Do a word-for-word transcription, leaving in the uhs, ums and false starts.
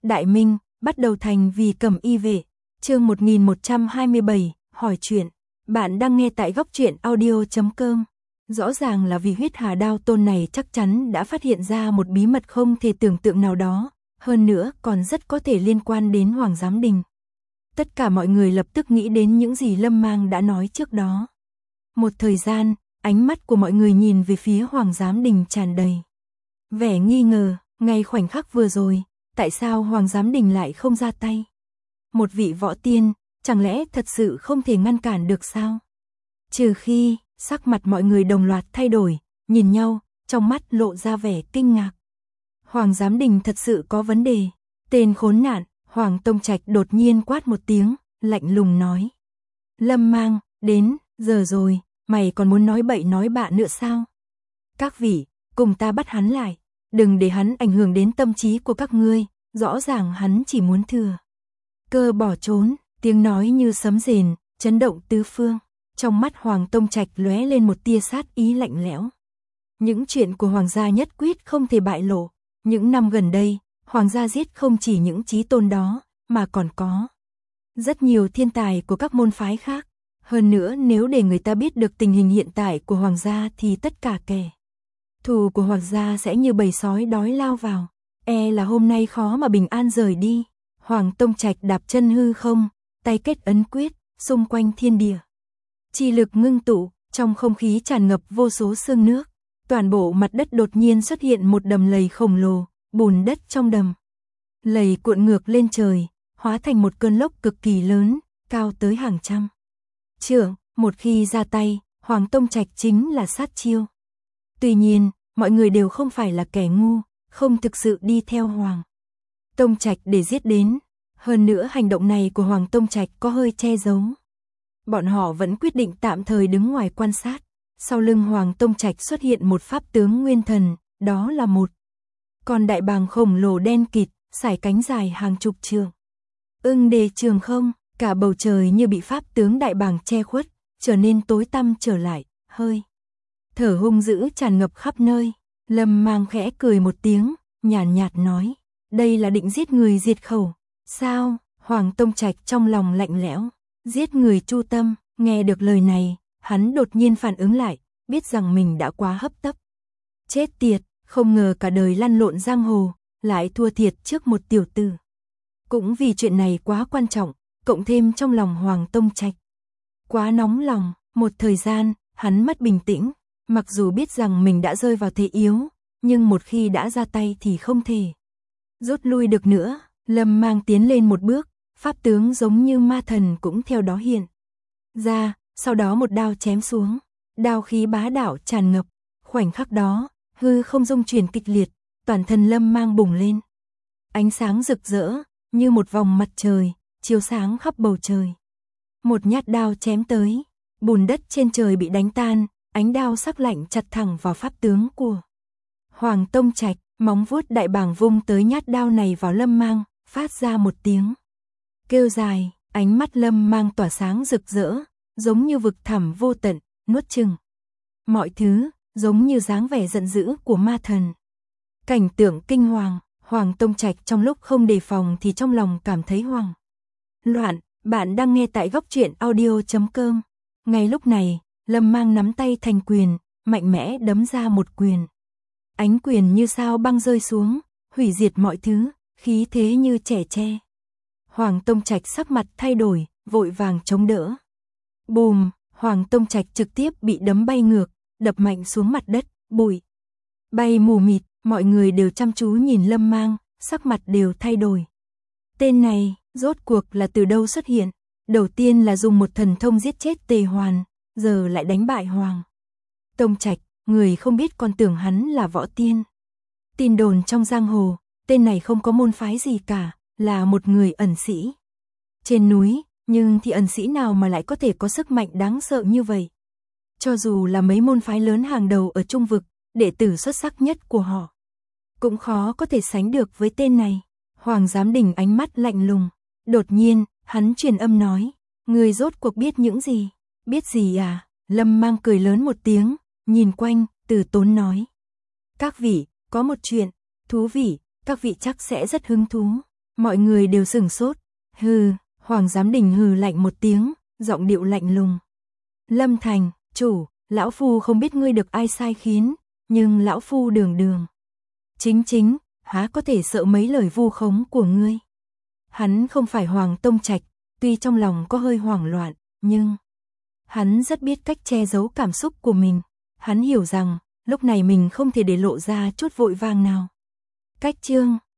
Đại Minh, bắt đầu thành vì Cẩm Y vệ, chương một nghìn một trăm hai mươi bảy, hỏi chuyện. Bạn đang nghe tại góc truyện audio chấm com. Rõ ràng là vì huyết hà đao tôn này chắc chắn đã phát hiện ra một bí mật không thể tưởng tượng nào đó, hơn nữa còn rất có thể liên quan đến Hoàng Giám Đình. Tất cả mọi người lập tức nghĩ đến những gì Lâm Mang đã nói trước đó. Một thời gian, ánh mắt của mọi người nhìn về phía Hoàng Giám Đình tràn đầy vẻ nghi ngờ, ngay khoảnh khắc vừa rồi, tại sao Hoàng Giám Đình lại không ra tay? Một vị võ tiên, chẳng lẽ thật sự không thể ngăn cản được sao? Trừ khi, sắc mặt mọi người đồng loạt thay đổi, nhìn nhau, trong mắt lộ ra vẻ kinh ngạc. Hoàng Giám Đình thật sự có vấn đề. Tên khốn nạn, Hoàng Tông Trạch đột nhiên quát một tiếng, lạnh lùng nói. Lâm Mang, đến, giờ rồi, mày còn muốn nói bậy nói bạ nữa sao? Các vị, cùng ta bắt hắn lại, đừng để hắn ảnh hưởng đến tâm trí của các ngươi, rõ ràng hắn chỉ muốn thừa cơ bỏ trốn, tiếng nói như sấm rền, chấn động tứ phương. Trong mắt Hoàng Tông Trạch lóe lên một tia sát ý lạnh lẽo. Những chuyện của Hoàng gia nhất quyết không thể bại lộ. Những năm gần đây, Hoàng gia giết không chỉ những chí tôn đó, mà còn có rất nhiều thiên tài của các môn phái khác. Hơn nữa nếu để người ta biết được tình hình hiện tại của Hoàng gia thì tất cả kẻ thù của Hoàng gia sẽ như bầy sói đói lao vào. E là hôm nay khó mà bình an rời đi. Hoàng Tông Trạch đạp chân hư không, tay kết ấn quyết, xung quanh thiên địa chi lực ngưng tụ, trong không khí tràn ngập vô số sương nước. Toàn bộ mặt đất đột nhiên xuất hiện một đầm lầy khổng lồ, bùn đất trong đầm lầy cuộn ngược lên trời, hóa thành một cơn lốc cực kỳ lớn, cao tới hàng trăm trượng. Một khi ra tay, Hoàng Tông Trạch chính là sát chiêu. Tuy nhiên, mọi người đều không phải là kẻ ngu, không thực sự đi theo Hoàng Tông Trạch để giết đến. Hơn nữa hành động này của Hoàng Tông Trạch có hơi che giấu. Bọn họ vẫn quyết định tạm thời đứng ngoài quan sát. Sau lưng Hoàng Tông Trạch xuất hiện một pháp tướng nguyên thần, đó là một con đại bàng khổng lồ đen kịt, sải cánh dài hàng chục trượng. Ưng đề trường không, cả bầu trời như bị pháp tướng đại bàng che khuất, trở nên tối tăm trở lại, hơi thở hung dữ tràn ngập khắp nơi. Lâm Mang khẽ cười một tiếng, nhàn nhạt, nhạt nói, đây là định giết người diệt khẩu. Sao? Hoàng Tông Trạch trong lòng lạnh lẽo. Giết người chu tâm. Nghe được lời này, hắn đột nhiên phản ứng lại, biết rằng mình đã quá hấp tấp. Chết tiệt, không ngờ cả đời lăn lộn giang hồ, lại thua thiệt trước một tiểu tử. Cũng vì chuyện này quá quan trọng, cộng thêm trong lòng Hoàng Tông Trạch quá nóng lòng, một thời gian, hắn mất bình tĩnh. Mặc dù biết rằng mình đã rơi vào thế yếu, nhưng một khi đã ra tay thì không thể rút lui được nữa. Lâm Mang tiến lên một bước, pháp tướng giống như ma thần cũng theo đó hiện ra, sau đó một đao chém xuống, đao khí bá đạo tràn ngập. Khoảnh khắc đó, hư không rung chuyển kịch liệt, toàn thân Lâm Mang bùng lên. Ánh sáng rực rỡ, như một vòng mặt trời, chiếu sáng khắp bầu trời. Một nhát đao chém tới, bùn đất trên trời bị đánh tan, ánh đao sắc lạnh chặt thẳng vào pháp tướng của Hoàng Tông Trạch. Móng vuốt đại bàng vung tới nhát đao này vào Lâm Mang, phát ra một tiếng kêu dài. Ánh mắt Lâm Mang tỏa sáng rực rỡ, giống như vực thẳm vô tận, nuốt chửng mọi thứ, giống như dáng vẻ giận dữ của ma thần. Cảnh tượng kinh hoàng, Hoàng Tông Trạch trong lúc không đề phòng thì trong lòng cảm thấy hoang loạn. Bạn đang nghe tại góc truyện audio chấm com. Ngay lúc này, Lâm Mang nắm tay thành quyền, mạnh mẽ đấm ra một quyền. Ánh quyền như sao băng rơi xuống, hủy diệt mọi thứ, khí thế như trẻ tre. Hoàng Tông Trạch sắc mặt thay đổi, vội vàng chống đỡ. Bùm, Hoàng Tông Trạch trực tiếp bị đấm bay ngược, đập mạnh xuống mặt đất, bụi bay mù mịt. Mọi người đều chăm chú nhìn Lâm Mang, sắc mặt đều thay đổi. Tên này, rốt cuộc là từ đâu xuất hiện? Đầu tiên là dùng một thần thông giết chết Tề Hoàn, giờ lại đánh bại Hoàng Tông Trạch. Người không biết còn tưởng hắn là võ tiên. Tin đồn trong giang hồ, tên này không có môn phái gì cả, là một người ẩn sĩ trên núi, nhưng thì ẩn sĩ nào mà lại có thể có sức mạnh đáng sợ như vậy? Cho dù là mấy môn phái lớn hàng đầu ở Trung vực, đệ tử xuất sắc nhất của họ cũng khó có thể sánh được với tên này. Hoàng Giám Đình ánh mắt lạnh lùng, đột nhiên, hắn truyền âm nói, người rốt cuộc biết những gì? Biết gì à? Lâm Mang cười lớn một tiếng, nhìn quanh, từ tốn nói. Các vị, có một chuyện thú vị, các vị chắc sẽ rất hứng thú. Mọi người đều sửng sốt. Hừ, Hoàng Giám Đình hừ lạnh một tiếng, giọng điệu lạnh lùng. Lâm Thành, chủ, lão phu không biết ngươi được ai sai khiến, nhưng lão phu đường đường. Chính chính, há có thể sợ mấy lời vu khống của ngươi. Hắn không phải Hoàng Tông Trạch, tuy trong lòng có hơi hoảng loạn, nhưng hắn rất biết cách che giấu cảm xúc của mình. Hắn hiểu rằng, lúc này mình không thể để lộ ra chút vội vàng nào. Cách chương